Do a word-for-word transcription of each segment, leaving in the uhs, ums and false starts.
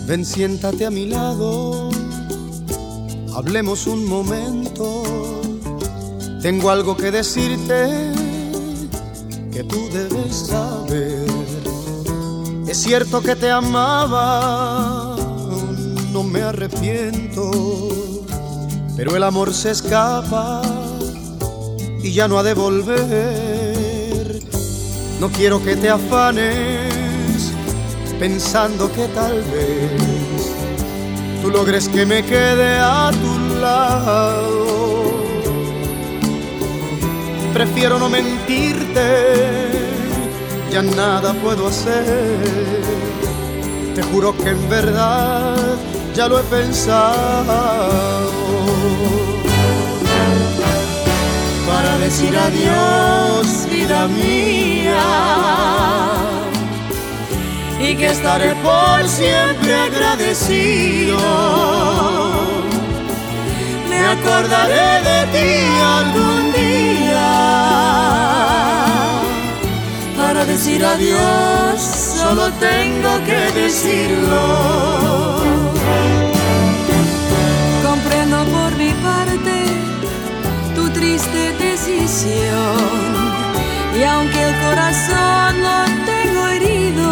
Ven, siéntate a mi lado, hablemos un momento. Tengo algo que decirte que tú debes saber. Es cierto que te amaba, no me arrepiento, pero el amor se escapa y ya no ha de volver. No quiero que te afanes pensando que tal vez tú logres que me quede a tu lado. Prefiero no mentirte, ya nada puedo hacer. Te juro que en verdad ya lo he pensado. Para decir adiós, vida mía, y que estaré por siempre agradecido. Me acordaré de ti algún día. Para decir adiós solo tengo que decirlo. Comprendo por mi parte tu triste decisión, y aunque el corazón lo tengo herido,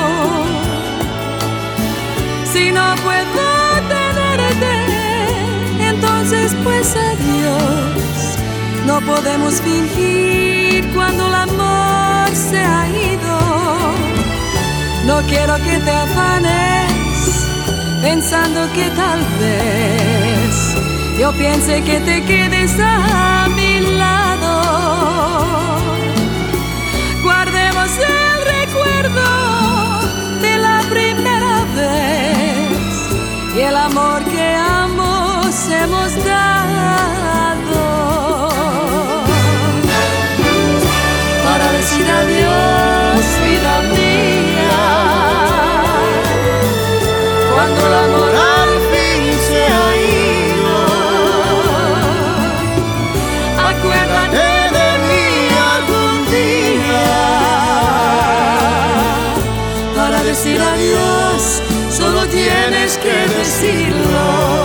si no puedo tenerte, entonces pues adiós. No podemos fingir cuando el amor se ha ido. No quiero que te afanes pensando que tal vez yo piense que te quedes a mi lado. Guardemos el recuerdo de la primera vez y el amor que ambos hemos dado. Para decir adiós, vida mía, cuando el amor al fin se ha ido, acuérdate de mí algún día. Para decir adiós solo tienes que decirlo.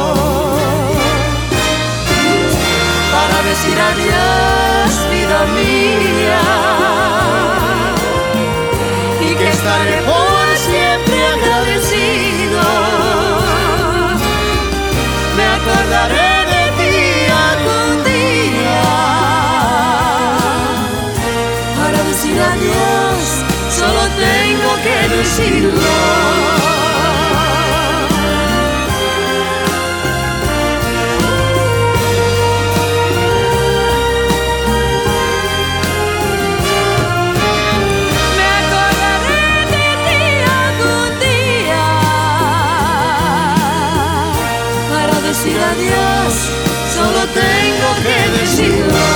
Para decir adiós, vida mía, y que estaré por siempre agradecido. Me acordaré de ti algún día. Para decir adiós solo tengo que decirlo. Adiós, solo tengo que decirlo.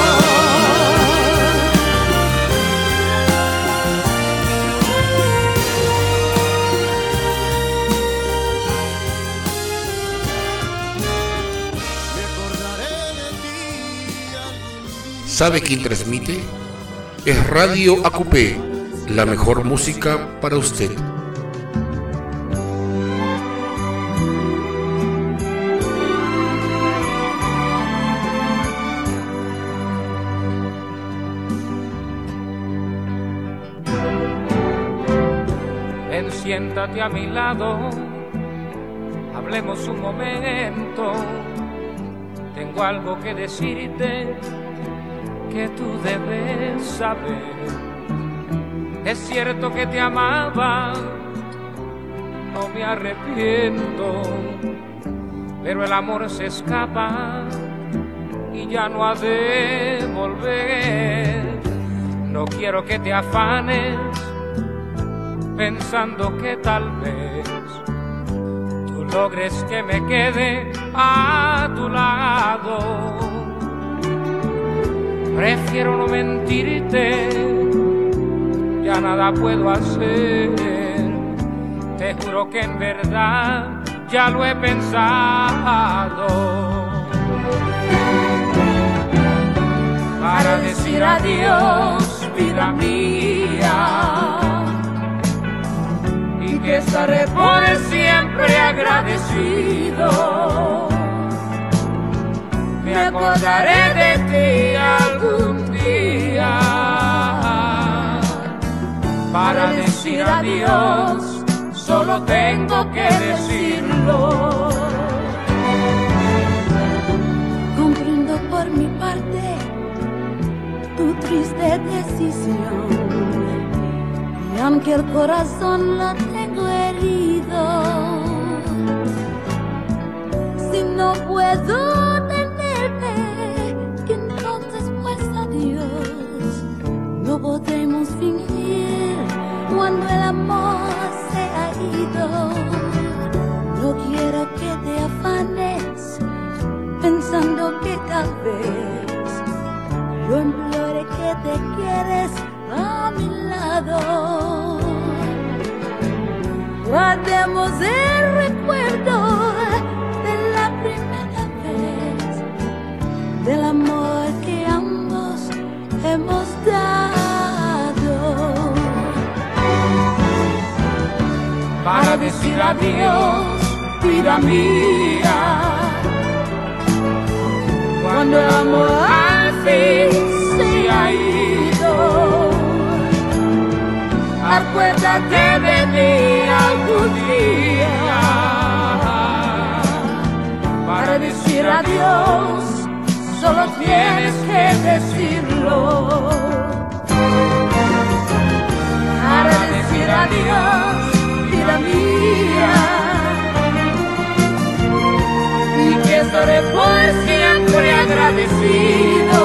¿Sabe quién transmite? Es Radio A Q P, la mejor música para usted. Siéntate a mi lado, hablemos un momento. Tengo algo que decirte que tú debes saber. Es cierto que te amaba, no me arrepiento, pero el amor se escapa y ya no ha de volver. No quiero que te afanes pensando que tal vez tú logres que me quede a tu lado. Prefiero no mentirte, ya nada puedo hacer. Te juro que en verdad ya lo he pensado. Para decir adiós, vida mía, que estaré por siempre agradecido. Me acordaré de ti algún día para decir adiós. Solo tengo que decirlo. Comprendo por mi parte tu triste decisión, y aunque el corazón lo tengo herido, si no puedo tenerte, entonces pues adiós. No podemos fingir cuando el amor se ha ido. No quiero que te afanes pensando que tal vez yo implore que te quedes a mi lado. Guardemos el recuerdo de la primera vez, del amor que ambos hemos dado. Para decir adiós, vida mía, cuando el amor al fin se ha ido, acuérdate de mí algún día. Para decir adiós, solo tienes que decirlo. Para decir adiós, vida mía, y que estaré por siempre agradecido.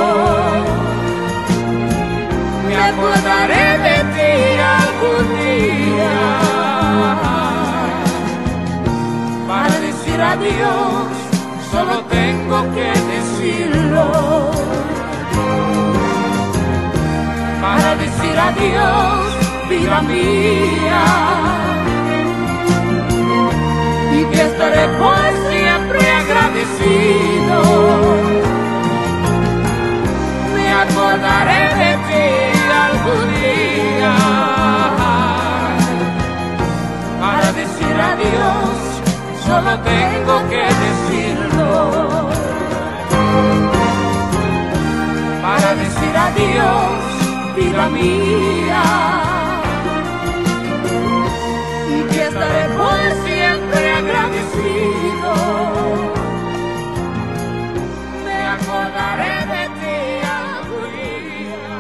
Me acordaré de ti algún día para decir adiós. Solo tengo que decirlo. Para decir adiós, vida mía, y que estaré por siempre agradecido. Me acordaré de ti algún día para decir adiós. Solo tengo que decirlo. Para decir adiós, vida mía, y que estaré por siempre agradecido. Me acordaré de ti algún día.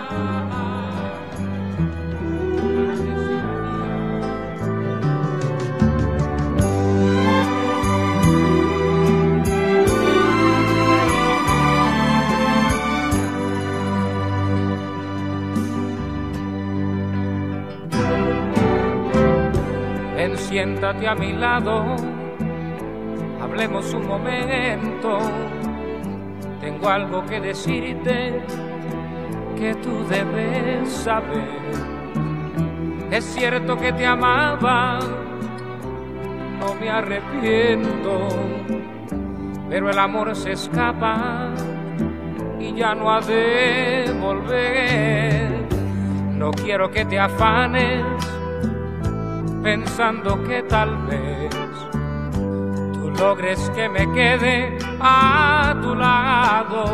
Ven, siéntate a mi lado, hablemos un momento. Tengo algo que decirte que tú debes saber. Es cierto que te amaba, no me arrepiento, pero el amor se escapa y ya no ha de volver. No quiero que te afanes pensando que tal vez tú logres que me quede a tu lado.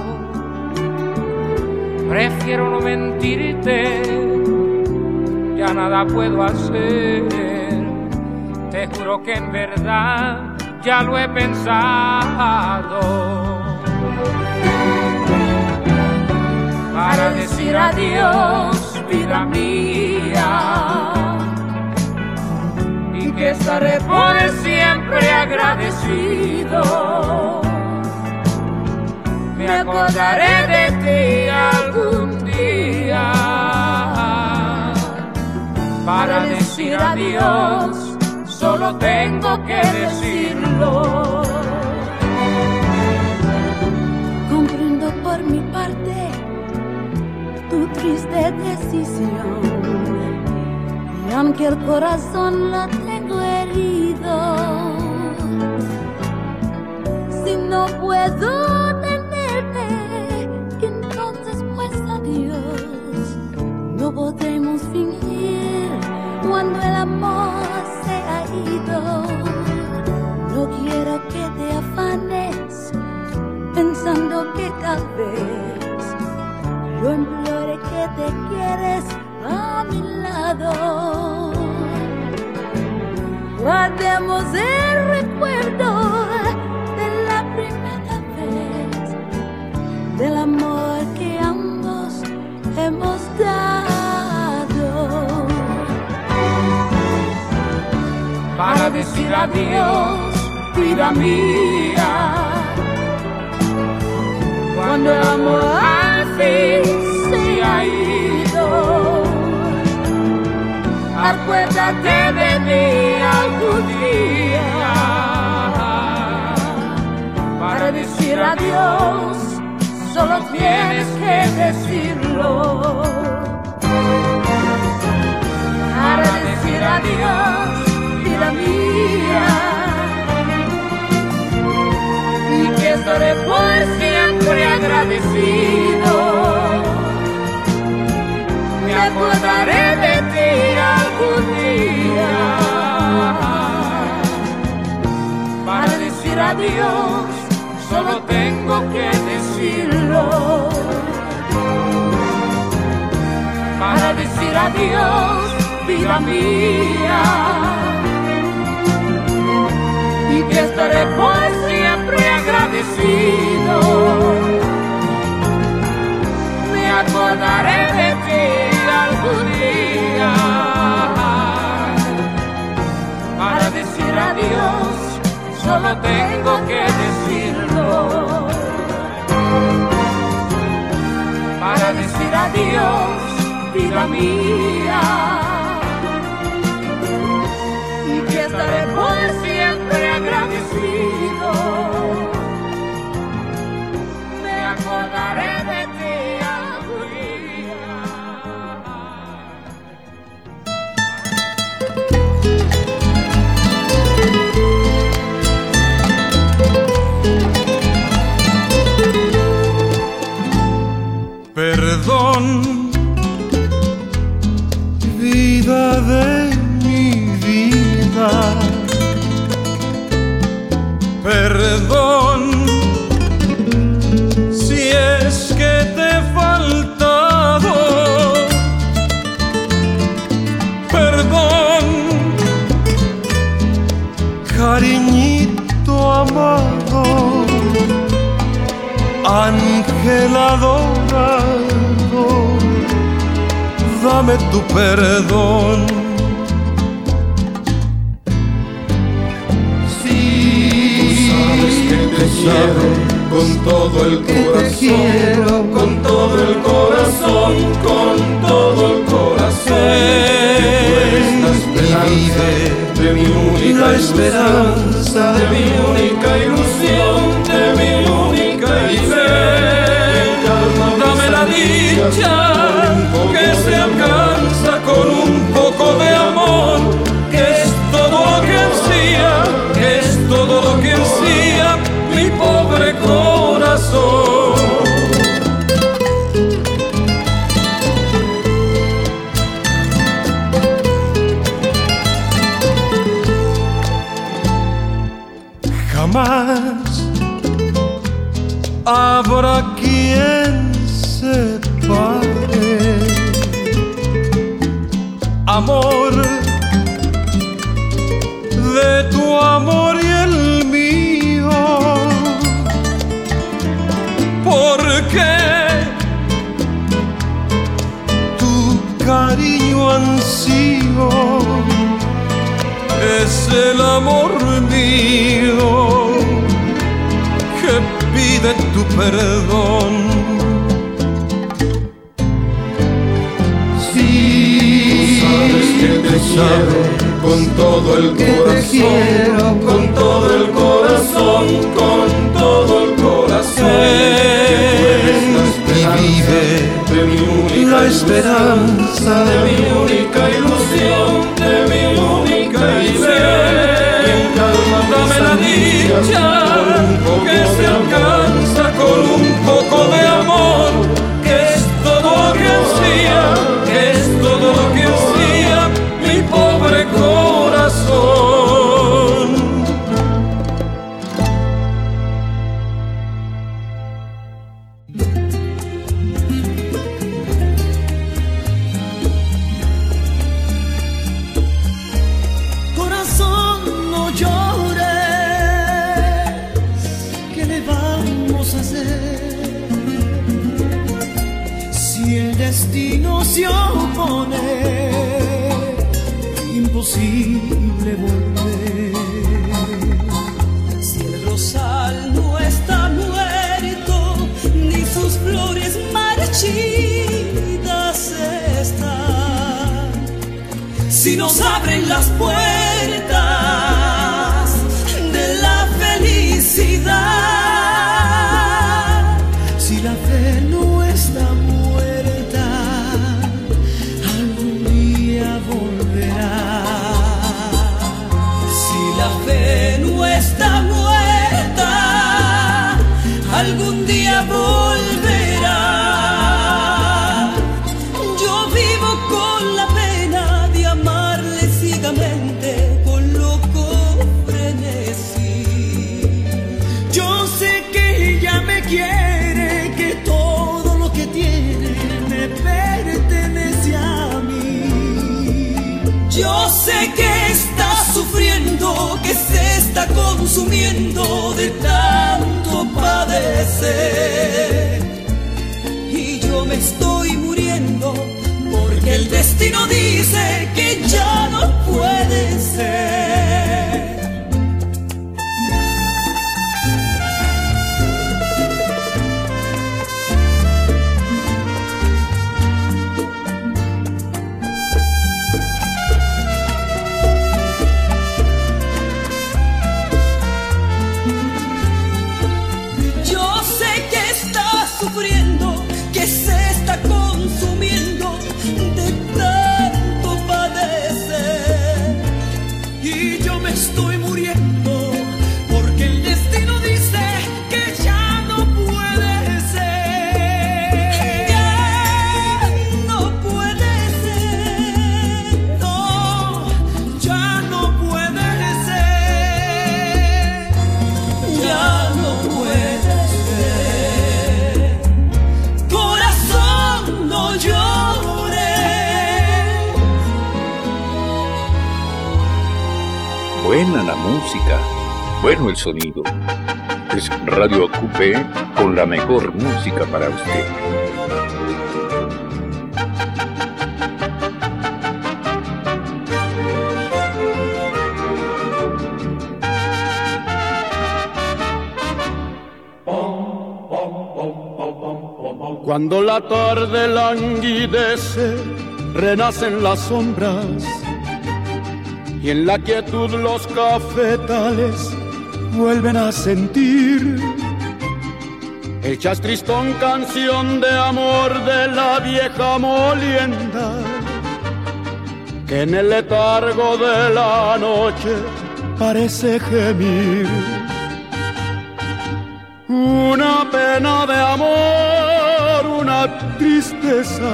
Prefiero no mentirte, ya nada puedo hacer. Te juro que en verdad ya lo he pensado. Para decir adiós, vida mía, y que estaré por siempre agradecido. Me acordaré de ti algún día para decir adiós. Solo tengo que decirlo. Comprendo por mi parte tu triste decisión, y aunque el corazón lo tengo herido, si no puedo tenerte, entonces pues adiós. No podemos fingir cuando el amor se ha ido. vez. Yo implore que te quedes a mi lado. Guardemos el recuerdo de la primera vez, del amor que ambos hemos dado. Para decir adiós, vida mía, cuando el amor al fin se ha ido, acuérdate de mí algún día. Para decir adiós, solo tienes que decirlo. Para decir adiós, vida mía, y que estaré por siempre agradecido. Me acordaré de ti algún día. Para decir adiós, solo tengo que decirlo. Para decir adiós, vida mía, y que estaré por siempre agradecido. Me acordaré de ti algún día. Para decir adiós, solo tengo que decirlo. Para decir adiós, vida mía, y que estaré por siempre agradecido. Me acordaré de ti algún día. Perdón, vida de mi vida. Perdón, si es que te he faltado. Perdón, cariñito amado, ángel adorado, dame tu perdón. Sí, tú sabes que te quiero con todo el corazón, con todo el corazón, con todo el corazón. Tú eres la esperanza de mi única esperanza, de mi única ilusión, de mi única ilusión. Dame la dicha que se alcanza con un poco de amor, que es todo lo que ansía, que es todo lo que ansía mi pobre corazón. Jamás habrá quien separe amor de tu amor y el mío, porque tu cariño ansío es el amor mío que pide tu perdón. Sí, tú sabes que te quiero con todo el corazón, con todo el corazón, con todo el corazón. Y vive de mi única la esperanza, de mi única ilusión, de mi única ilusión. Dame la dicha que se alcanza con un poco de amor, que es todo lo que ansía, que es todo lo que ansía mi pobre corazón. destino se opone, imposible volver. Si el rosal no está muerto, ni sus flores marchitas están, si nos abren las puertas de la felicidad, si la fe no está muerta, algún día volverá. Si la fe no está muerta, algún día volverá. Yo vivo con la pena de amarle ciegamente, con loco frenesí. Yo sé que ella me quiere, que todo lo que tiene me pertenece a mí. Yo sé que está sufriendo, que se está consumiendo de tanto padecer. Y yo me estoy muriendo porque el destino dice que ya no puede ser. Sufriendo, que se está consumiendo de tanto padecer. Y yo me estoy muriendo porque el destino dice que ya no puede ser. Ya no puede ser. No, ya no puede ser. Ya no puede ser. Buena la música, bueno el sonido. Es Radio Acupé con la mejor música para usted. Cuando la tarde languidece, renacen las sombras y en la quietud los cafetales vuelven a sentir el chastristón, canción de amor de la vieja molienda, que en el letargo de la noche parece gemir. Una pena de amor, una tristeza,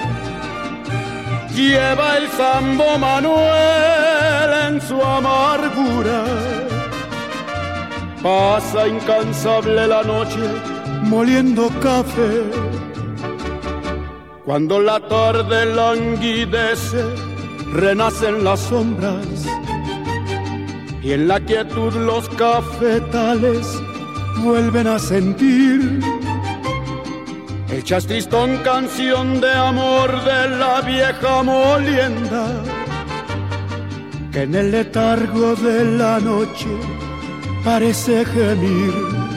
lleva el Sambo Manuel en su amargura. Pasa incansable la noche moliendo café. Cuando la tarde languidece, renacen las sombras y en la quietud los cafetales vuelven a sentir el chastristón, canción de amor de la vieja molienda, que en el letargo de la noche parece gemir.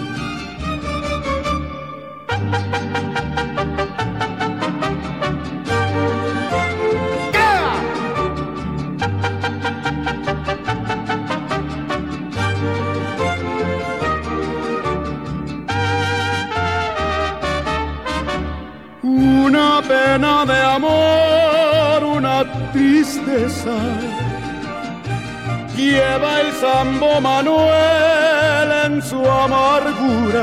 Una pena de amor, una tristeza, lleva el Sambo Manuel en su amargura.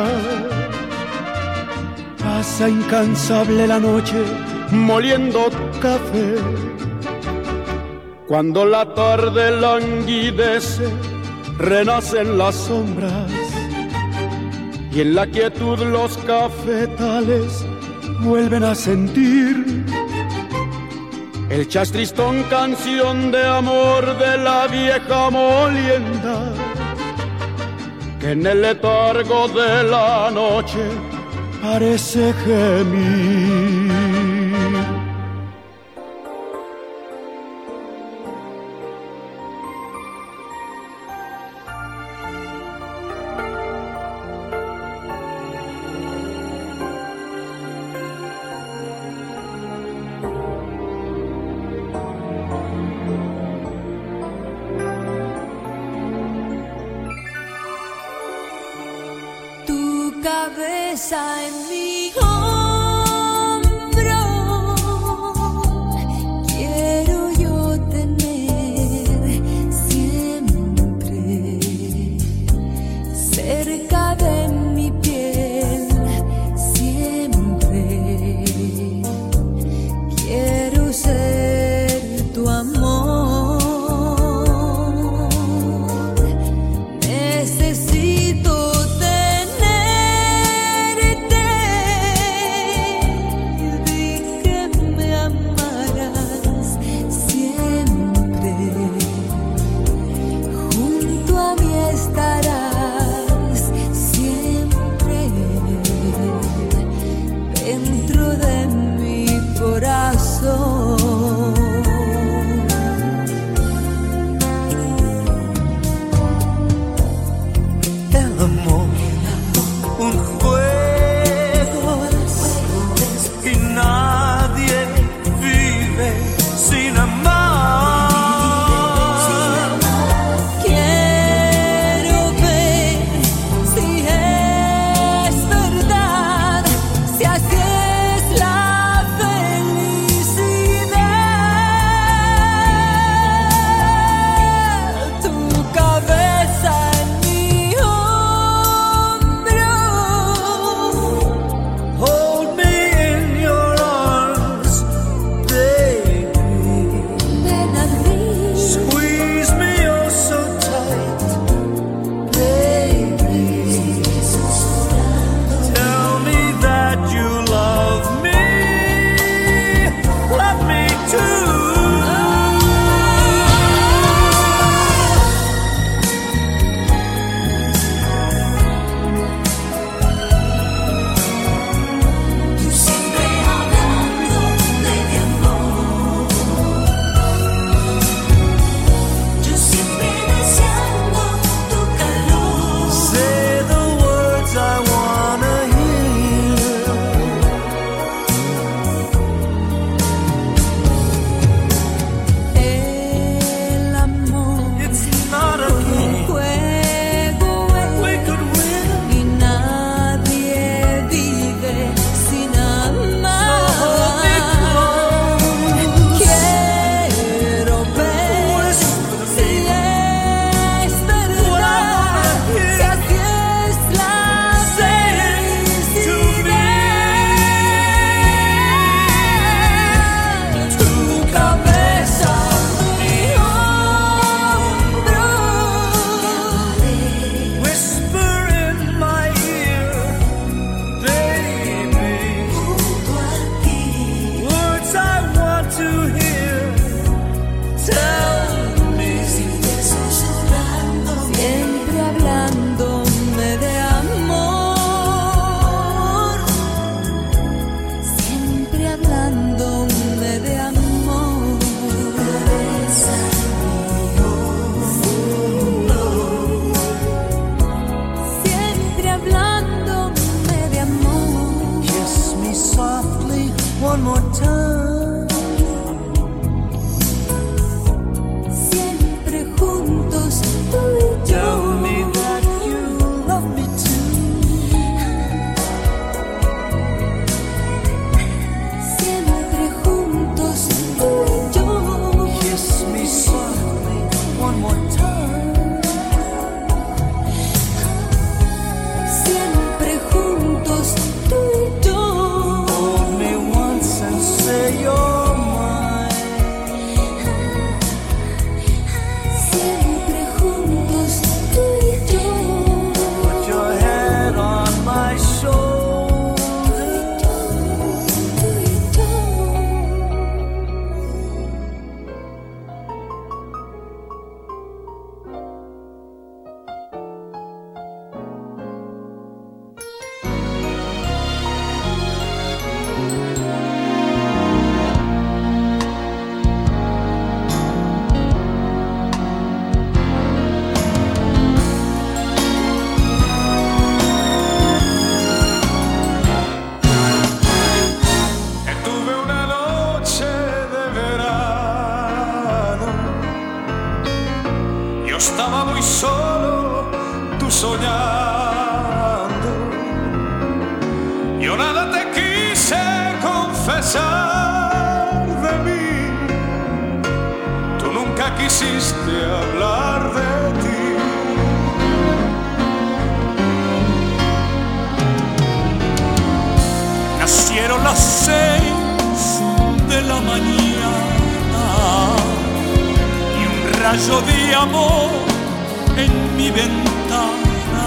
Pasa incansable la noche moliendo café. Cuando la tarde languidece, renacen las sombras y en la quietud los cafetales vuelven a sentir el chastristón, canción de amor de la vieja molienda, que en el letargo de la noche parece gemir. cabeza en mi hombro, quiero yo tener siempre cerca de mi piel, siempre quiero ser tu amor. Necesito tenerte, vi que me amarás siempre, junto a mí estarás siempre, dentro de mi corazón. Un juego y nadie vive sin amar. Quiero ver si es verdad, si así es la felicidad. Tu cabeza en mi hombro, Hold me in your arms, baby. ven a mí, Squeeze me oh so tight, baby. Tell me that you love me, love me too. tú siempre hablando de amor, yo siempre deseando tu calor. Say the words I wanna hear. El amor It's not a un game juego we es, could win. y nadie vive sin amar. Quiero ver si es verdad, si así es la felicidad. Tu cabeza en mi hombro, Whisper in my ear, baby. Words I want to hear. Tell me, siempre hablándome de amor, siempre hablándome de amor. Siempre hablándome de amor. kiss me softly one more time. Siempre juntos tú y yo. Tell me that you love me too. Siempre juntos tú y yo. Kiss me softly one more time. Siempre juntos tú y yo. Hold me once and say you're mine. Siempre juntos tú y yo. Put your head on my shoulder. Tú y yo. Tuve una noche de verano. Yo estaba muy solo, tú soñando. pesar de mí, tú nunca quisiste hablar de ti. Nacieron las seis de la mañana y un rayo de amor en mi ventana.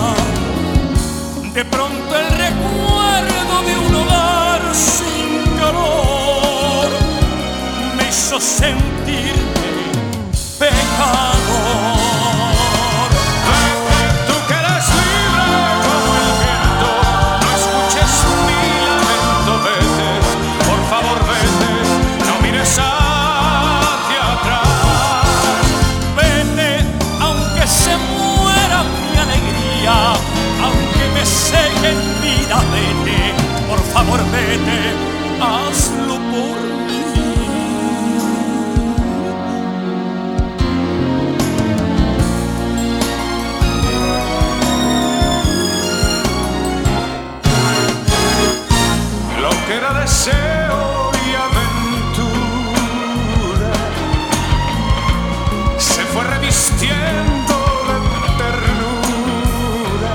De pronto el recuerdo de un hogar sin calor me hizo sentirme pecador. Vete, tú que eres libre como el viento, no escuches mi lamento. Vete, por favor vete, no mires hacia atrás. Vete, aunque se muera mi alegría, aunque me seque en vida, vete, por favor vete, hazlo por mí. Lo que era deseo y aventura se fue revistiendo de ternura.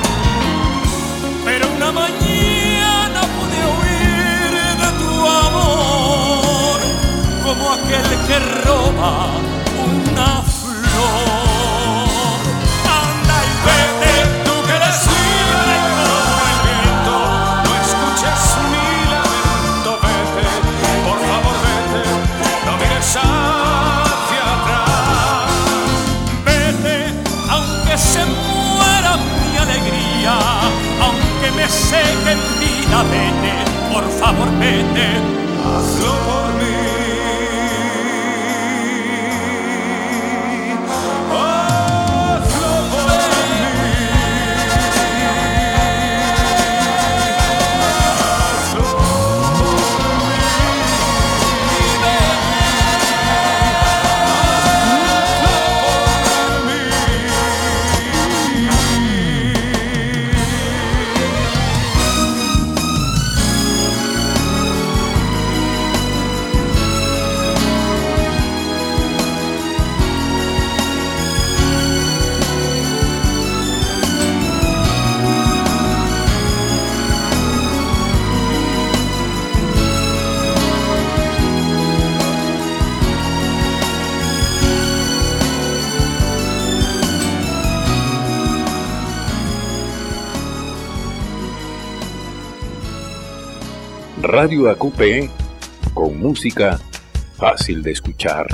Pero una mañana pude huir de tu amor, como aquel que roba una flor. Anda y vete, Tú que eres libre como el viento, no escuches mi lamento. Vete, por favor vete, no mires hacia atrás. vete, aunque se muera mi alegría, aunque me seque en vida, vete, por favor vete. Hazlo por mí. Hazlo por mí. Hazlo por mí. Radio A Q P, con música fácil de escuchar.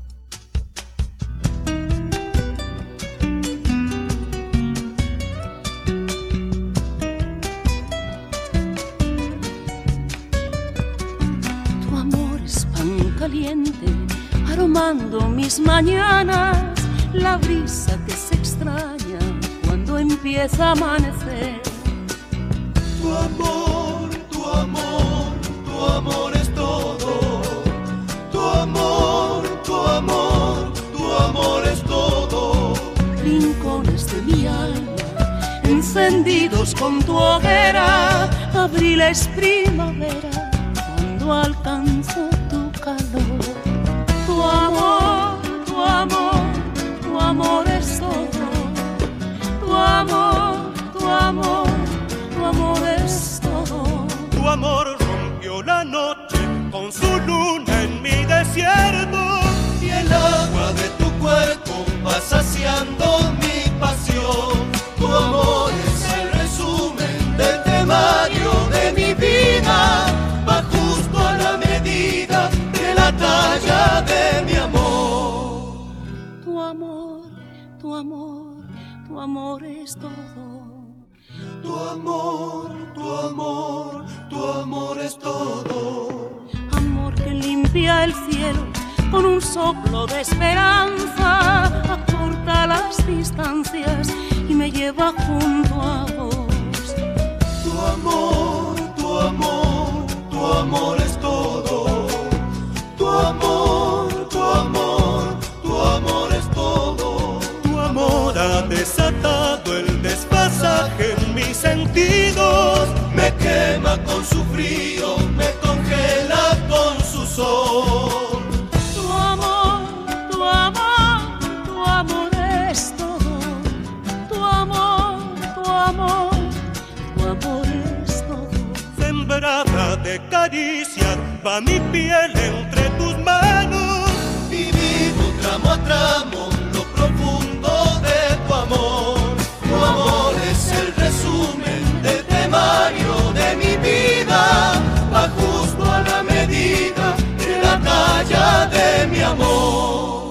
Tu amor es pan caliente, aromando mis mañanas, la brisa que se extraña cuando empieza a amanecer. Tu amor, tu amor, tu amor es todo. Tu amor, tu amor, tu amor es todo. Rincones de mi alma, encendidos con tu hoguera, abril es primavera cuando alcanzo tu calor. Tu amor, tu amor, tu amor es todo. Tu amor, tu amor, tu amor es todo. Tu amor rompió la noche con su luna en mi desierto, y el agua de tu cuerpo va saciando mi pasión. Tu amor es el resumen del temario de mi vida, va justo a la medida de la talla de mi amor. Tu amor, tu amor, tu amor es todo. Tu amor, tu amor, tu amor es todo. Amor que limpia el cielo con un soplo de esperanza, acorta las distancias y me lleva junto a vos. Tu amor, tu amor, tu amor es todo. Tu amor, tu amor, tu amor es todo. Tu amor ha desatado el desfasaje en mis sentidos, me quema con su frío, me congela caricias, va mi piel entre tus manos. Y vivo tramo a tramo lo profundo de tu amor. Tu amor es el resumen del temario de mi vida, va justo a la medida de la talla de mi amor.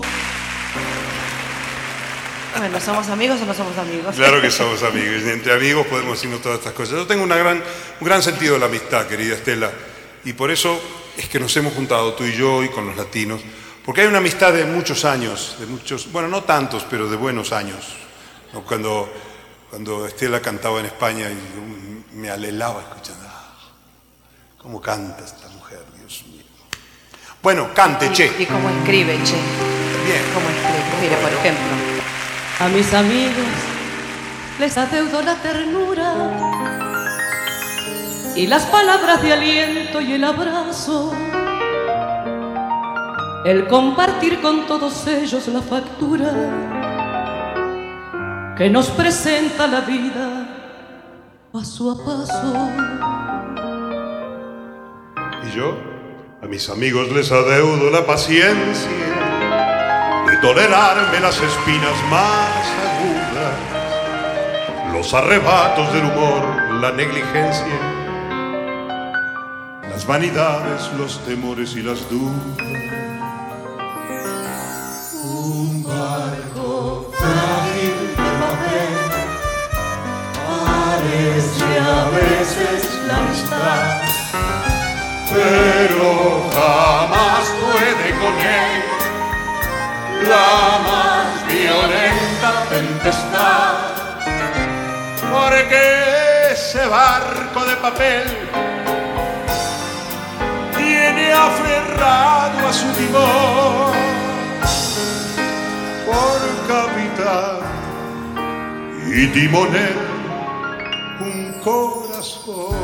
Bueno, ¿somos amigos o no somos amigos? Claro que somos amigos, y entre amigos podemos decirnos todas estas cosas. Yo tengo una gran, un gran sentido de la amistad, querida Estela, y por eso es que nos hemos juntado tú y yo y con los latinos, porque hay una amistad de muchos años, de muchos, bueno, no tantos, pero de buenos años. ¿No? Cuando, cuando Estela cantaba en España, y yo me alelaba escuchando, ah, cómo canta esta mujer, Dios mío. Bueno, cante, Che. Y cómo escribe, Che. Bien. Cómo escribe, mire, por ejemplo. A mis amigos les adeudo la ternura y las palabras de aliento y el abrazo, el compartir con todos ellos la factura que nos presenta la vida paso a paso. Y yo, a mis amigos les adeudo la paciencia de tolerarme las espinas más agudas, los arrebatos del humor, la negligencia, las vanidades, los temores y las dudas. Un barco frágil de papel parece a veces la amistad, pero jamás puede con él la más violenta tempestad, Porque ese barco de papel tiene aferrado a su timón por capitán y timonel un corazón.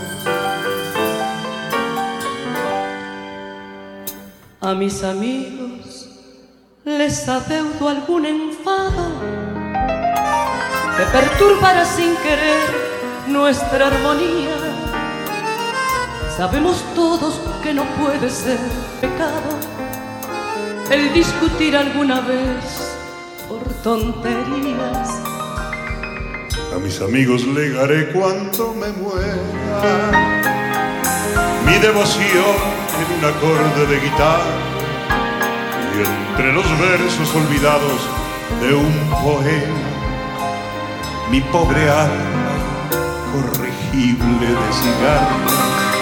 A mis amigos les adeudo algún enfado que perturbará sin querer nuestra armonía. Sabemos todos que no puede ser pecado el discutir alguna vez por tonterías. A mis amigos legaré cuanto me muera, mi devoción en un acorde de guitarra y entre los versos olvidados de un poema, mi pobre alma corregible de cigarro.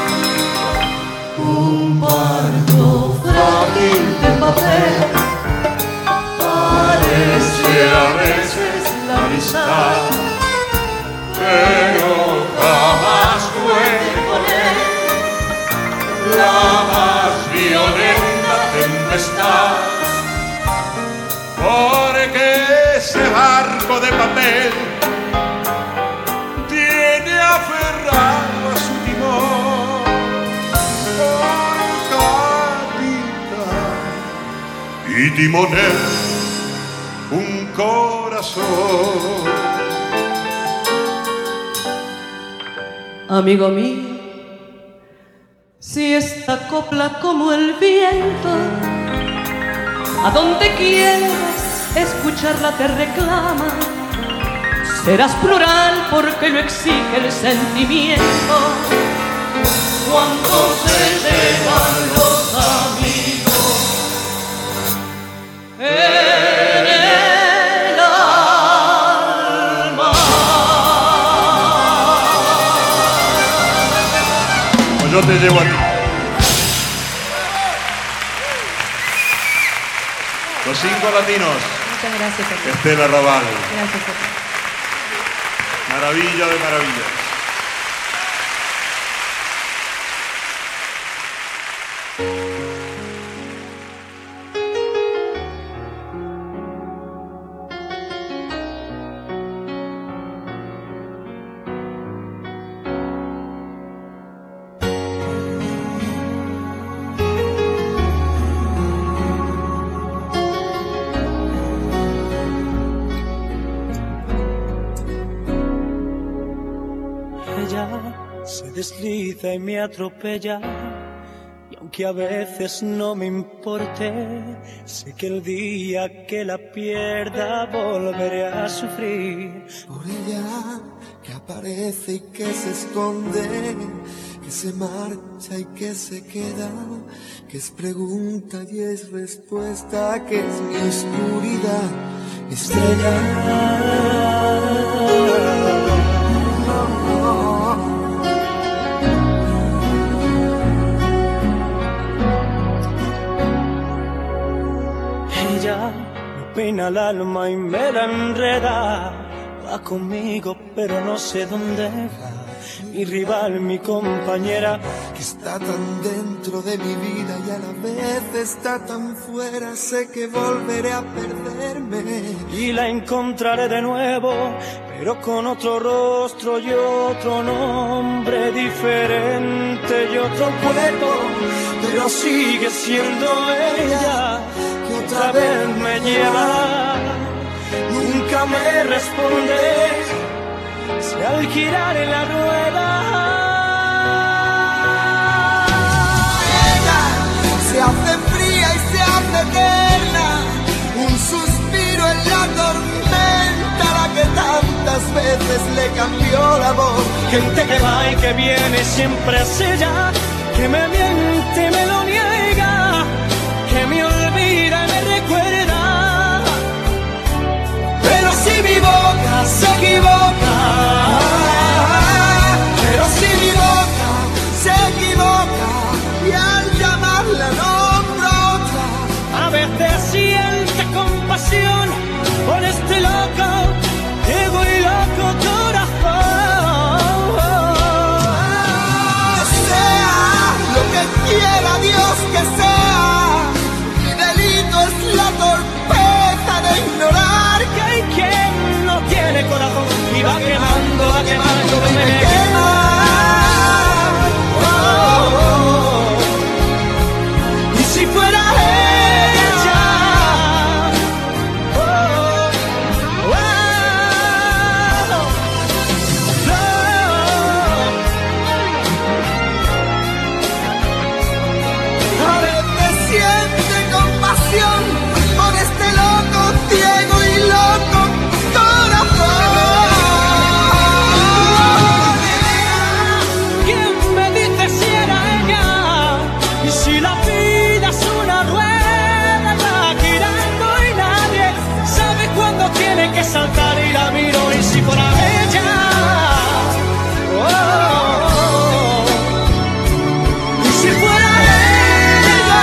Un barco frágil de papel parece a veces la amistad, pero jamás puede con él la más violenta tempestad. Porque ese barco de papel tiene aferrado a su timón por capitán y timonel un corazón. Amigo mío, si esta copla como el viento, a donde quieras escucharla te reclama, serás plural porque lo exige el sentimiento. Cuando se llevan los amigos en el alma. Pues yo te llevo a ti. Los cinco latinos. Muchas gracias a ti. Estela Raval. Gracias a ti. Maravilla de maravillas. desliza y me atropella. Y aunque a veces no me importe, sé que el día que la pierda volveré a sufrir. Por ella que aparece y que se esconde, que se marcha y que se queda, que es pregunta y es respuesta, que es mi oscuridad, mi estrella. Ella me peina el alma y me la enreda, va conmigo pero no sé dónde va. Mi rival, mi compañera, que está tan dentro de mi vida y a la vez está tan fuera, sé que volveré a perderme. Y la encontraré de nuevo, pero con otro rostro y otro nombre diferente y otro cuerpo, pero sigue siendo ella, que otra vez me lleva. Nunca me responde si al girar en la rueda ella se hace fría y se hace eterna, un suspiro en la tormenta, la que tantas veces le cambió la voz. Gente que va y que viene, siempre es ella, que me miente y me lo niega, que me olvida y me recuerda. Pero si mi boca se equivoca, pero si mi boca se equivoca y al llamarla nombro otra, a veces siente compasión por este loco, ciego y loco corazón. Sea lo que quiera Dios que sea, mi delito es la torpeza de ignorar que hay quien no tiene corazón y va quemando, va quemando, me, me quema. Oh, oh, oh. Y si fuera ella, oh, oh, oh. A veces siente compasión por este loco, ciego y loco corazón. ¿Quién me dice si era ella? Y si la vida es una rueda, va girando y nadie sabe cuándo tiene que saltar, y la miro y si fuera ella, oh, oh, oh. Y si fuera ella,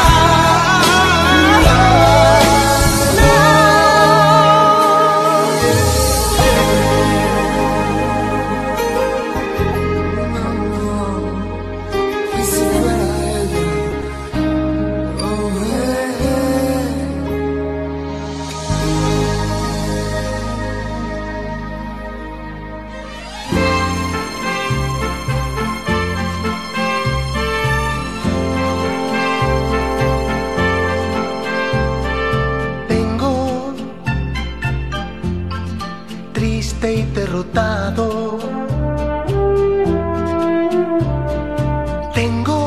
triste y derrotado. Tengo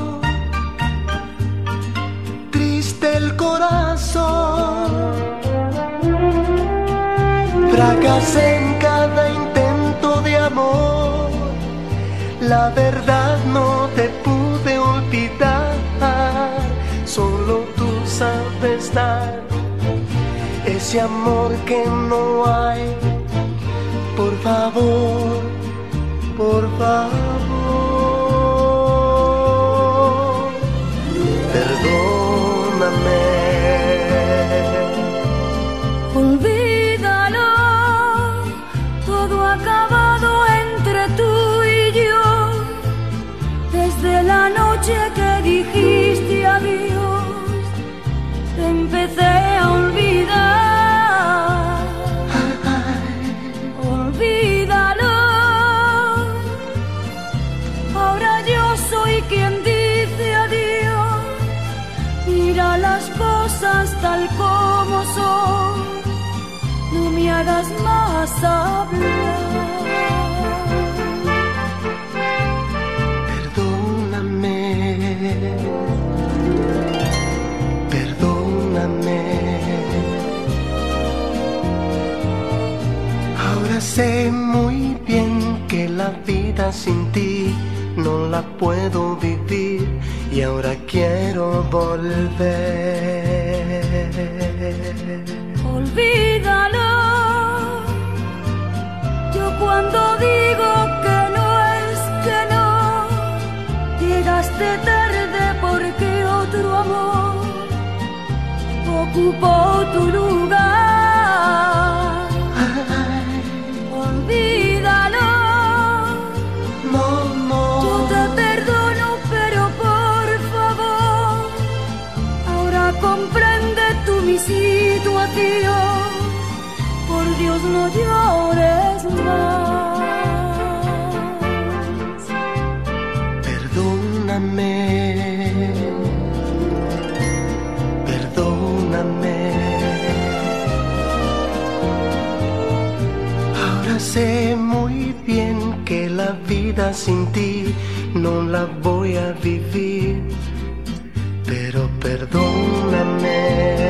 triste el corazón. Fracasé en cada intento de amor. La verdad no te pude olvidar. Solo tú sabes dar ese amor que no hay. Por favor, por favor, perdóname. Olvídalo, todo ha acabado entre tú y yo. Desde la noche que dijiste adiós, te empecé a olvidar. Olvídalo, ahora yo soy quien dice adiós. Mira las cosas tal como son, no me hagas más hablar. sé muy bien que la vida sin ti no la puedo vivir y ahora quiero volver. Olvídalo. Yo cuando digo que no es que no, llegaste tarde porque otro amor ocupó tu lugar. Olvídalo. No, no. Yo te perdono, pero por favor, ahora comprende tú mi situación. Por Dios, no llores más. Perdóname. Perdóname. Ahora sé muy bien que la vida sin ti no la voy a vivir, pero perdóname.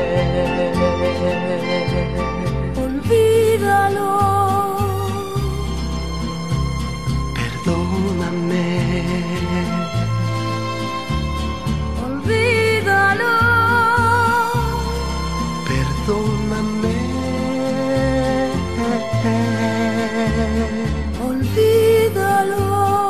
Olvídalo. Perdóname. Olvídalo. Perdóname. Olvídalo.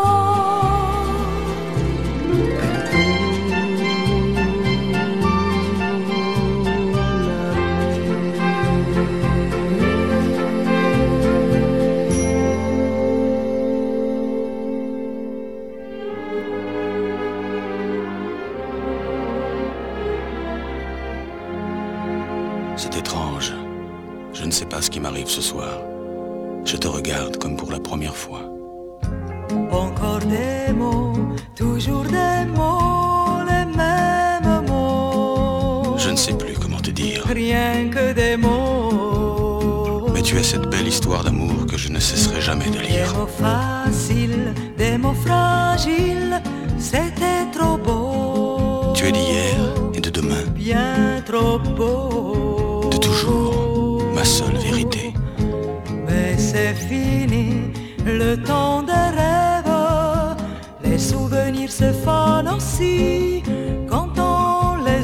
C'est étrange. Je ne sais pas ce qui m'arrive ce soir. Je te regarde comme pour la première fois. Encore des mots, toujours des mots, les mêmes mots. Je ne sais plus comment te dire. Rien que des mots. Mais tu as cette belle histoire d'amour que je ne cesserai jamais de lire. Des mots faciles, des mots fragiles, c'était trop beau. Tu es d'hier et de demain. Bien trop beau. De toujours, ma seule vérité. Mais c'est fini, le temps des rêves. Les souvenirs se fanent aussi quand on les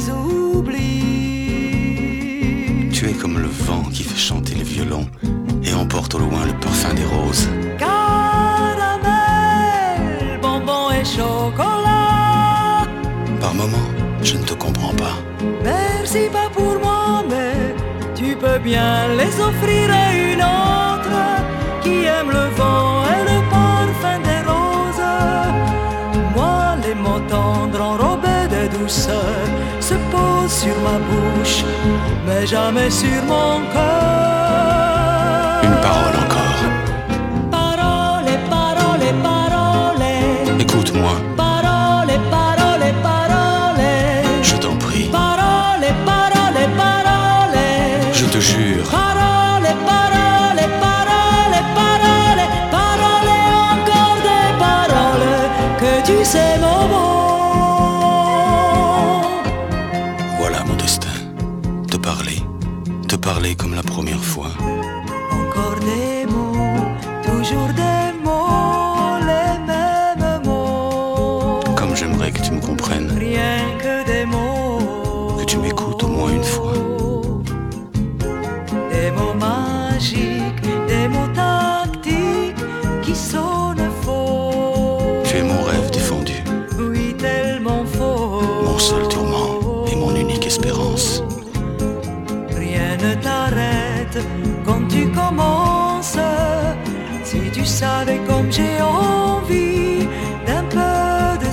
oublie. Tu es comme le vent qui fait chanter les violons et emporte au loin le parfum des roses. Caramel, bonbon et chocolat. Par moments, je ne te comprends pas. Merci pas pour moi, mais tu peux bien les offrir à une autre qui aime le vent et le parfum des roses. Moi, les mots tendres enrobés de douceur se posent sur ma bouche, mais jamais sur mon cœur. Une parole encore. Parole, parole, parole. Écoute-moi. Parole, parole, parole. Je t'en prie. Parole, parole, parole. Je te jure. Parole, parole, parole, parole. Parole, encore des paroles que tu sais mon mot. Voilà mon destin. Te parler. Te parler comme la première fois. Encore des mots, toujours des mots, les mêmes mots. Comme j'aimerais que tu me comprennes. Rien que des mots. Que tu m'écoutes au moins une fois. Des mots magiques, des mots tactiques qui sonnent faux. Tu es mon rêve défendu. Oui, tellement faux. Mon seul tourment et mon unique espérance. Rien ne t'arrête quand tu commences. Si tu savais comme j'ai envie d'un peu de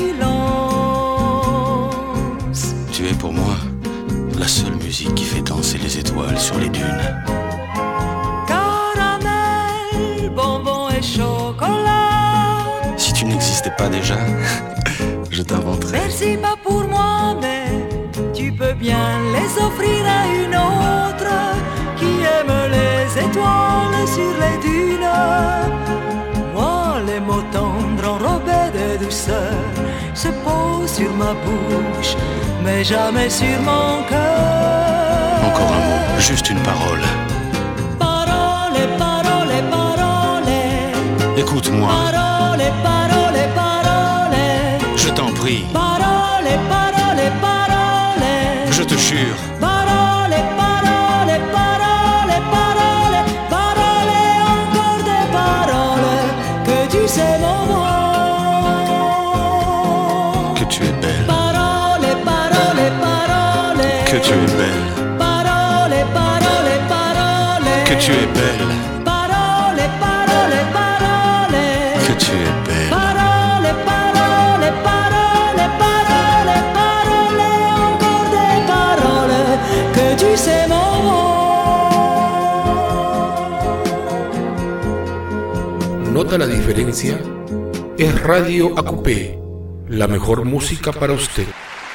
silence. Tu es pour moi la seule musique qui fait danser les étoiles sur les dunes. Caramel, bonbon et chocolat. Si tu n'existais pas déjà, je t'inventerais. Merci pas pour moi, mais tu peux bien les offrir à une autre qui aime les étoiles sur les dunes. Moi, les mots tendres enrobés de douceur se posent sur ma bouche, mais jamais sur mon cœur. Encore un mot, juste une parole. Parole, parole, parole. écoute-moi. Parole, parole, parole. Je t'en prie. Parole, parole, parole. Je te jure. Parole, parole, parole, parole. Parole, encore des paroles. Que tu sais mon mot. Que tu es belle. Parole, parole, parole. Que tu es belle. Parole, parole, parole. Que tu es belle. Parole, parole, parole. Que tu es belle. Parole, parole, parole, parole, parole, encore des paroles. Que tu sais mon mot. ¿Nota la diferencia? Es Radio A Q P, la mejor música para usted.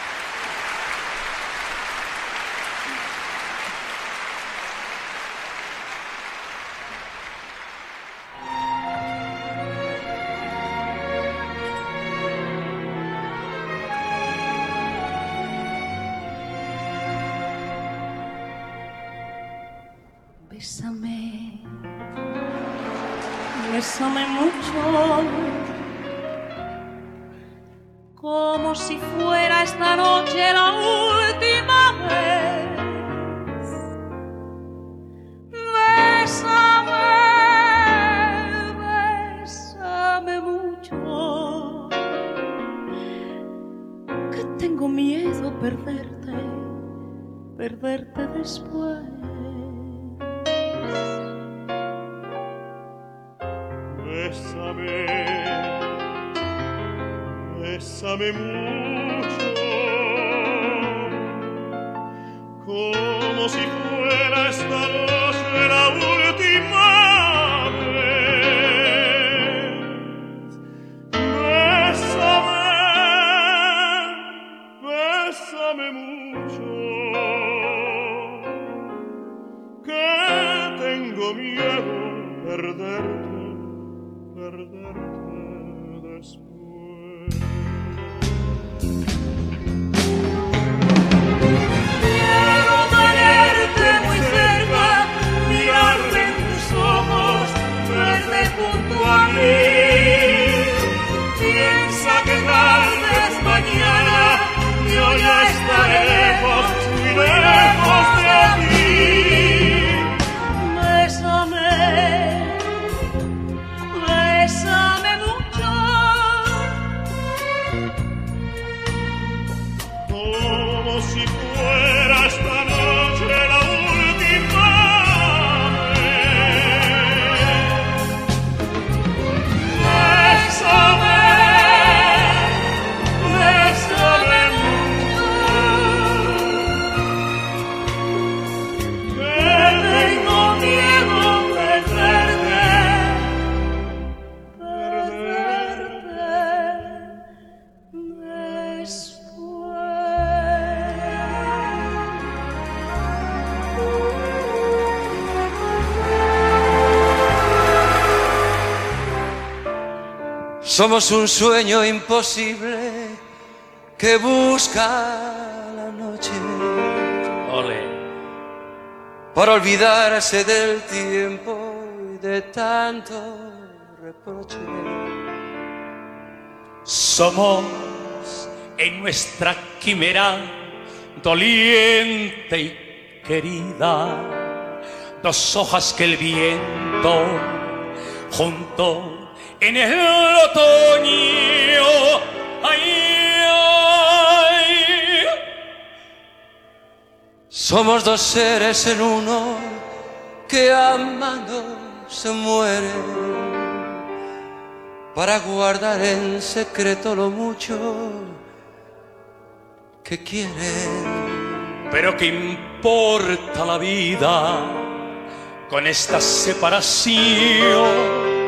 Bésame, bésame mucho, como si fuera esta noche la última vez. Bésame, bésame mucho, que tengo miedo perderte, perderte después. Bésame, bésame mucho, como si fuera esta noche la última vez. Bésame, bésame mucho, que tengo miedo perderte. Perderte después. Quiero tenerte muy cerca, mirarte en tus ojos, verte junto a mí. Piensa que tal vez mañana yo ya estaré lejos, muy lejos de ti. Bésame. Bésame mucho, como si fuera esta noche la última vez. Bésame, bésame mucho, que tengo miedo de perderte. Somos un sueño imposible que busca la noche. Ole. Para olvidarse del tiempo y de tanto reproche. Somos en nuestra quimera doliente y querida, dos hojas que el viento junto en el otoño, ay, ay. Somos dos seres en uno que amando se mueren para guardar en secreto lo mucho que quieren. Pero ¿qué importa la vida con esta separación?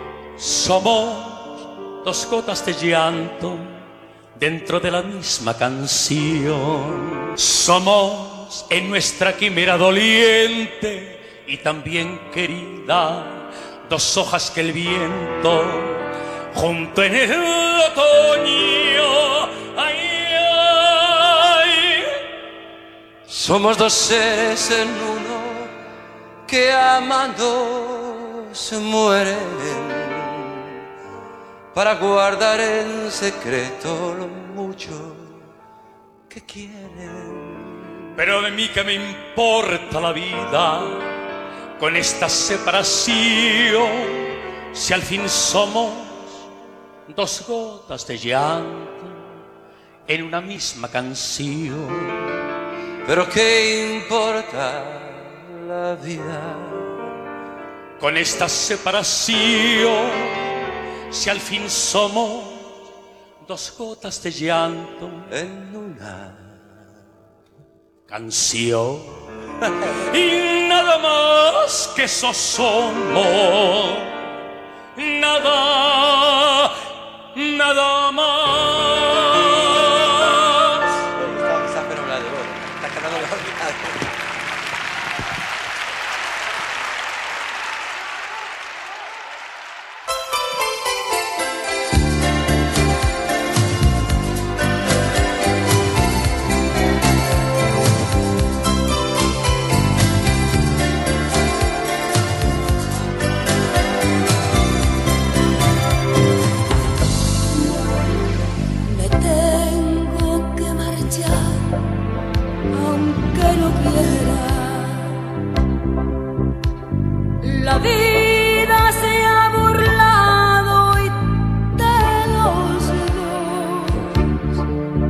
Somos dos gotas de llanto dentro de la misma canción. Somos en nuestra quimera doliente y también querida, dos hojas que el viento junto en el otoño, ay, ay. Somos dos seres en uno que amando se mueren para guardar en secreto lo mucho que quieren. Pero de mí que me importa la vida con esta separación, si al fin somos dos gotas de llanto en una misma canción. Pero qué importa la vida con esta separación, si al fin somos dos gotas de llanto en una canción. Y nada más que eso somos, nada, nada más. Estaba fenomenal, está cantando la ordinaria. La vida se ha burlado y de los dos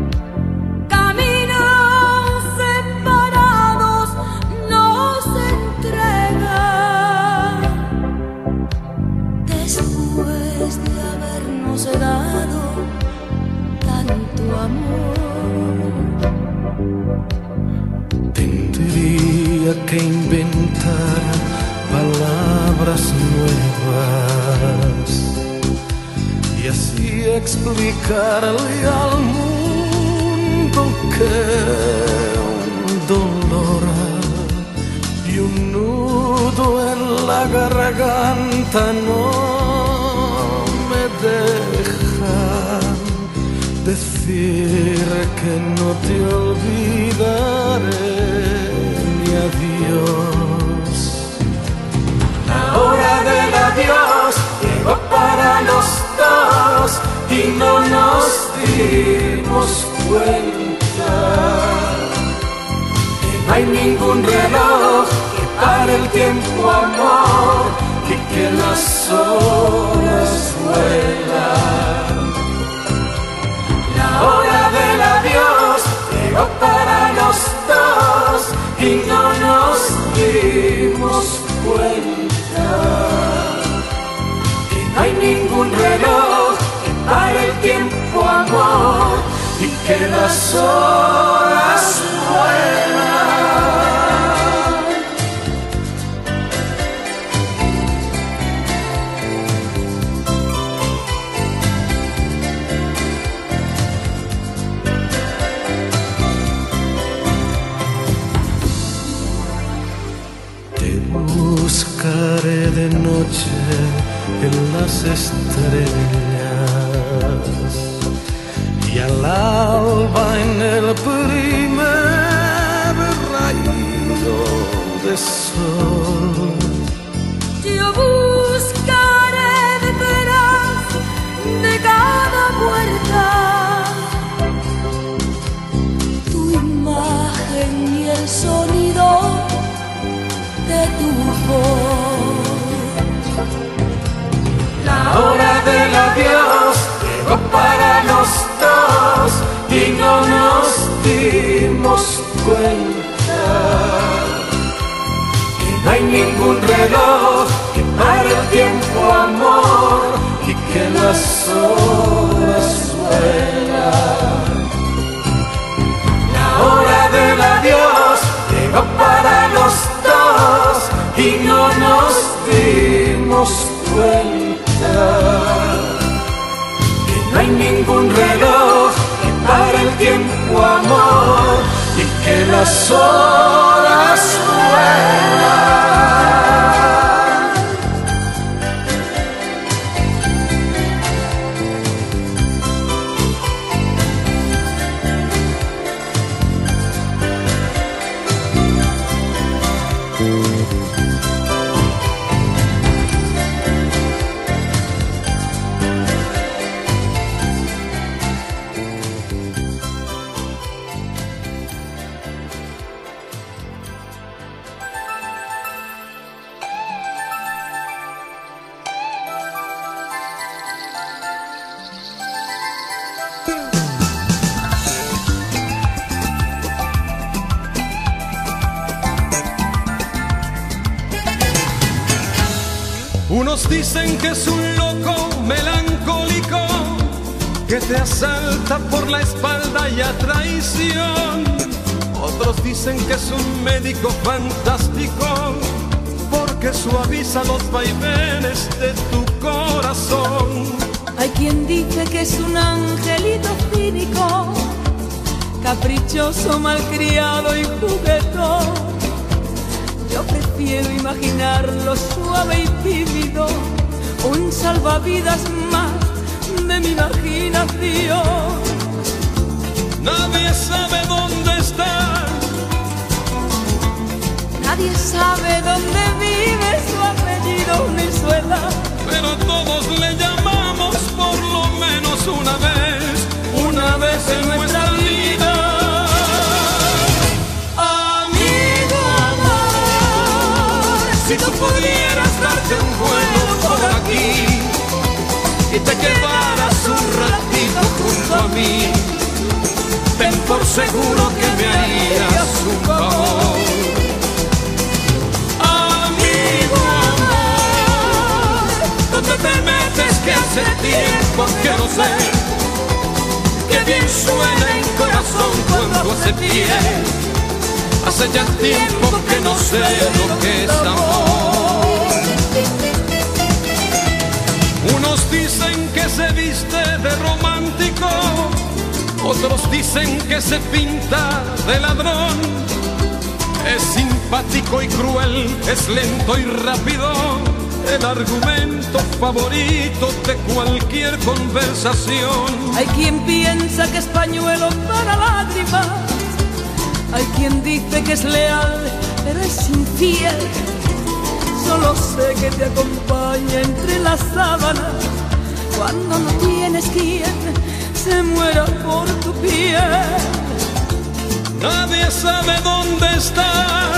caminos separados nos entregan después de habernos dado tanto amor. Tendría que inventar palabras nuevas y así explicarle al mundo que un dolor y un nudo en la garganta no me dejan decir que no te olvidaré ni adiós. La hora del adiós llegó para los dos y no nos dimos cuenta que no hay ningún reloj que pare el tiempo, amor, y que las horas vuelan. La hora del adiós llegó para los dos y no nos dimos cuenta que no hay ningún reloj que pare el tiempo, amor, y que las horas vuelan. Buscaré de noche en las estrellas y al alba en el primer rayo de sol. Yo buscaré detrás de cada puerta tu imagen y el sonido de tu voz. La hora del adiós llegó para los dos y no nos dimos cuenta que no hay ningún reloj que pare el tiempo, amor, y que las horas vuelan. La hora del adiós llegó para los dos y no nos dimos cuenta que no hay ningún reloj que pare el tiempo, amor, y que las horas vuelan. Unos dicen que es un loco melancólico que te asalta por la espalda y a traición. Otros dicen que es un médico fantástico porque suaviza los vaivenes de tu corazón. Hay quien dice que es un angelito cínico, caprichoso, malcriado y juguetón. Yo prefiero imaginarlo suave y tímido, un salvavidas más de mi imaginación. Nadie sabe dónde está, nadie sabe dónde vive, su apellido ni su edad, pero todos le llamamos por lo menos una vez, una vez en nuestra vida. Amigo amor, si tú pudieras darte un vuelo por aquí y te quedaras un ratito junto a mí, ten por seguro que me harías un favor. Amigo amor, ¿dónde te metes que hace tiempo que no sé? Que bien suena el corazón cuando hace pie. Hace ya tiempo que no sé lo que es amor. Unos dicen que se viste de romántico, otros dicen que se pinta de ladrón. Es simpático y cruel, es lento y rápido, el argumento favorito de cualquier conversación. Hay quien piensa que es pañuelo para lágrimas, hay quien dice que es leal, pero es infiel. Solo sé que te acompaña entre las sábanas cuando no tienes quien se muera por tu piel. Nadie sabe dónde está,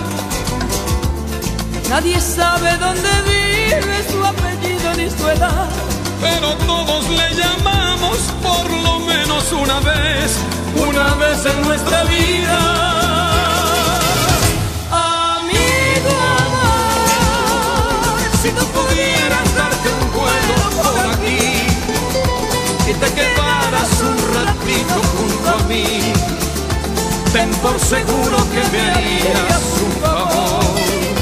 nadie sabe dónde vive, su apellido ni su edad, pero todos le llamamos por lo menos una vez, una vez en nuestra vida. Amigo amor, si tú pudieras darte un vuelo por aquí y te quedaras un ratito junto a mí, ten por seguro que me harías un favor.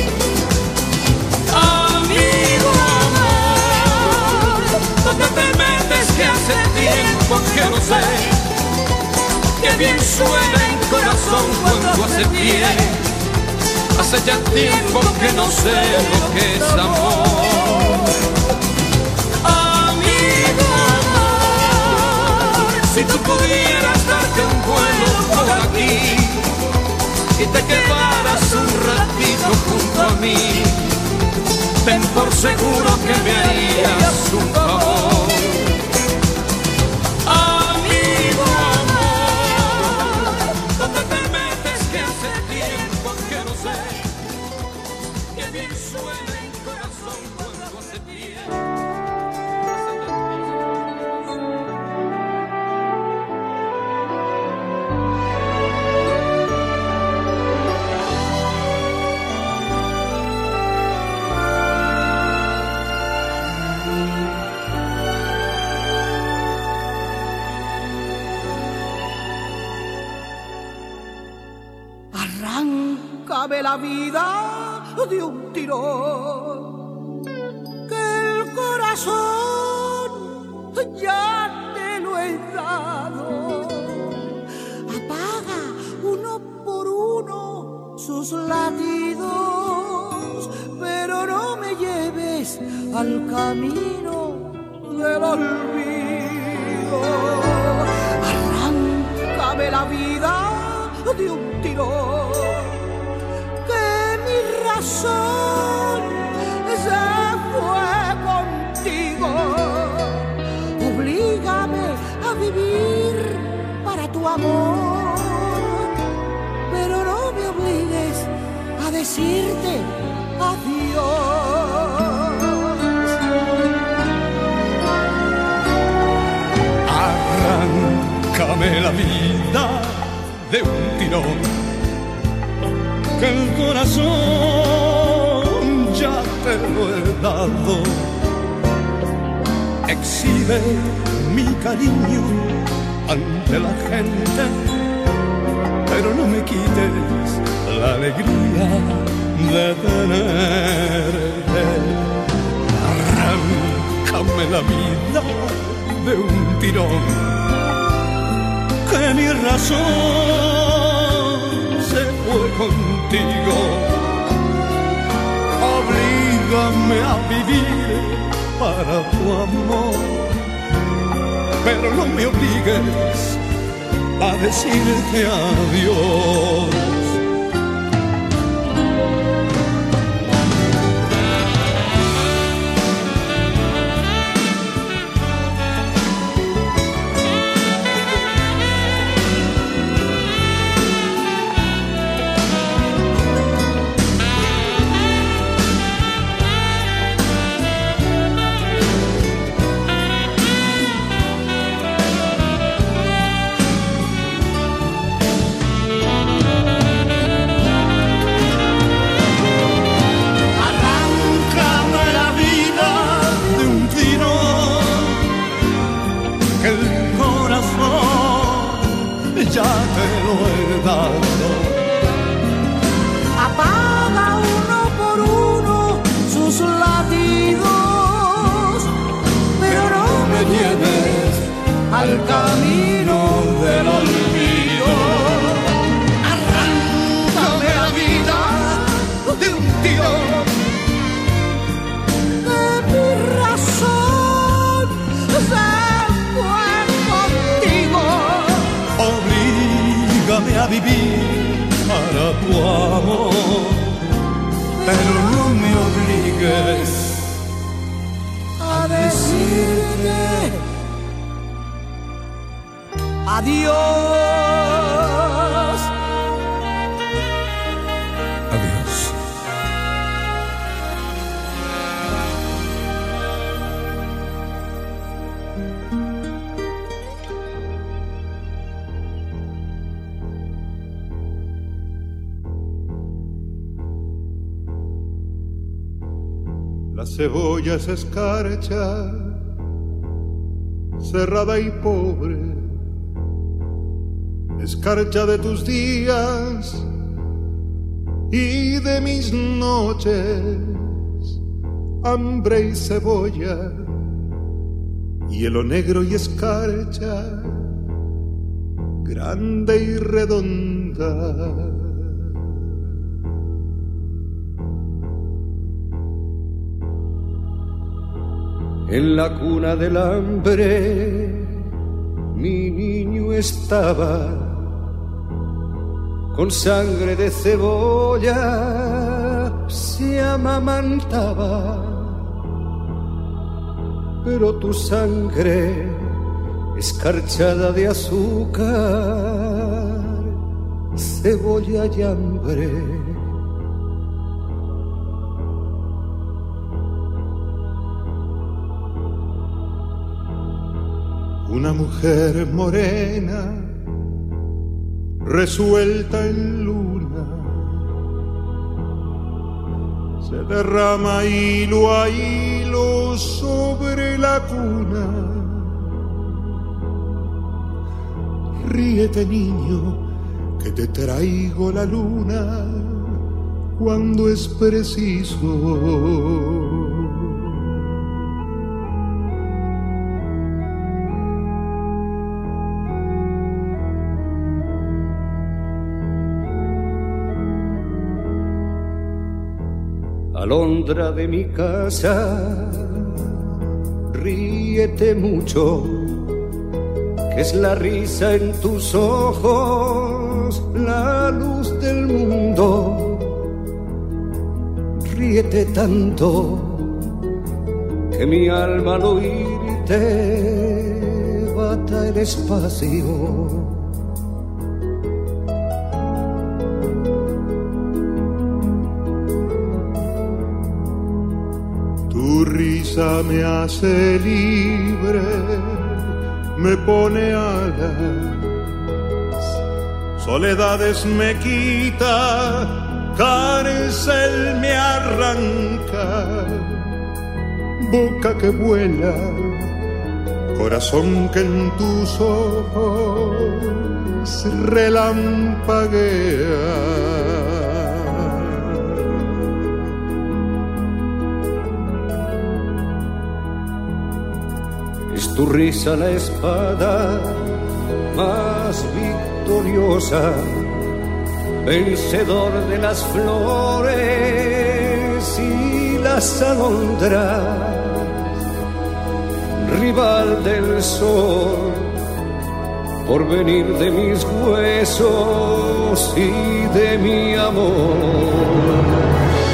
Amigo amor, ¿dónde te metes que hace tiempo que no sé? Que bien suena el corazón cuando hace pie. Hace ya tiempo que no sé lo que es amor. Amigo amor, si tú pudieras darte un vuelo por aquí y te quedaras un ratito junto a mí, ten por seguro que me harías un favor. Amigo amor, ¿dónde te metes que hace tiempo que no sé? Que bien suena el corazón cuando hace pie. Arráncame la vida de un tirón, que el corazón ya te lo he dado. Apaga uno por uno sus latidos, pero no me lleves al camino del olvido. Arráncame la vida de un tirón, que mi razón se fue contigo. Oblígame a vivir para tu amor, pero no me obligues a decirte adiós. Arráncame la vida de un tirón, que el corazón ya te lo he dado. Exhibe mi cariño ante la gente, pero no me quites la alegría de tenerte. Arráncame la vida de un tirón, que mi razón se fue contigo. Oblígame a vivir para tu amor, pero no me obligues a decirte adiós. Ya te lo he dado. Apaga uno por uno sus latidos, pero no me lleves al camino del olvido. Arráncame la vida de un tirón, de mi razón se fue contigo. Oblígame a vivir para tu amor, pero no me obligues a decirte adiós. Adiós. La cebolla se escarcha, cerrada y pobre, escarcha de tus días y de mis noches, hambre y cebolla, hielo negro y escarcha, grande y redonda. En la cuna del hambre mi niño estaba, con sangre de cebolla se amamantaba, pero tu sangre escarchada de azúcar, cebolla y hambre. Una mujer morena, resuelta en luna, se derrama hilo a hilo sobre la cuna. Ríete, niño, que te traigo la luna cuando es preciso. Alondra de mi casa, ríete mucho, que es la risa en tus ojos, la luz del mundo. Ríete tanto, que mi alma al oírte bata el espacio. Tu risa me hace libre, me pone alas, soledades me quita, carga cárcel me arranca, boca que vuela, corazón que en tus ojos relampaguea. Es tu risa la espada más victoriosa, vencedor de las flores y las alondras, rival del sol, porvenir de mis huesos y de mi amor.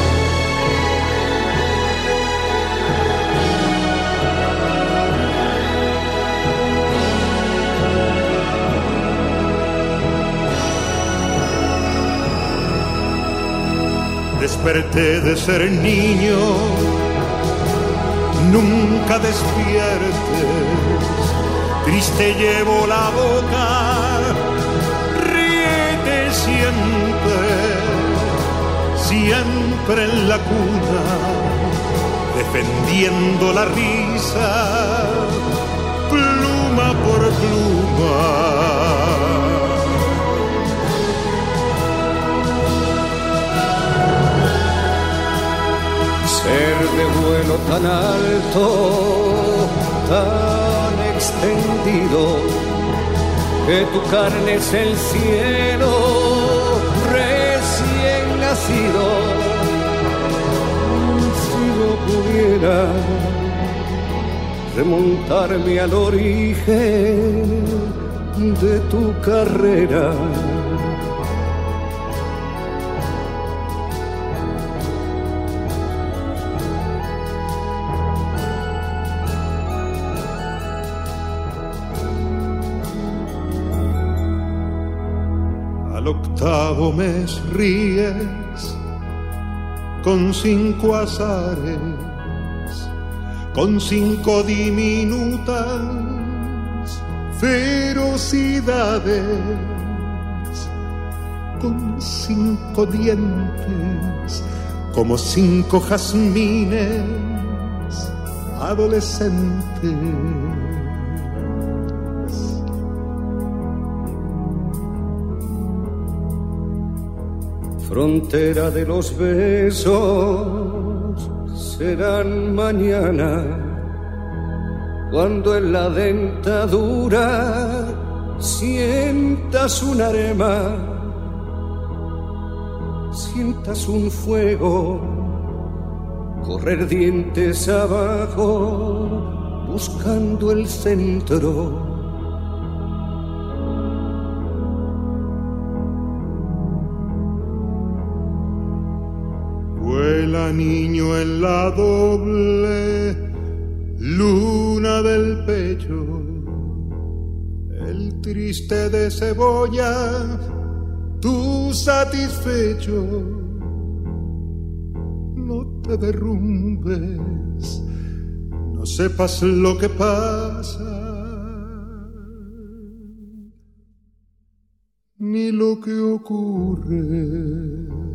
Desperté de ser niño, nunca despiertes, triste llevo la boca, ríete siempre, siempre en la cuna, defendiendo la risa, pluma por pluma. Ser de vuelo tan alto, tan extendido, que tu carne es el cielo recién nacido. Si yo pudiera remontarme al origen de tu carrera, octavo mes ríes con cinco azares, con cinco diminutas ferocidades, con cinco dientes como cinco jazmines adolescentes. Frontera de los besos serán mañana, cuando en la dentadura sientas un arema, sientas un fuego correr dientes abajo buscando el centro. Vuela niño en la doble luna del pecho, el triste de cebolla, tú satisfecho. No te derrumbes, no sepas lo que pasa, ni lo que ocurre.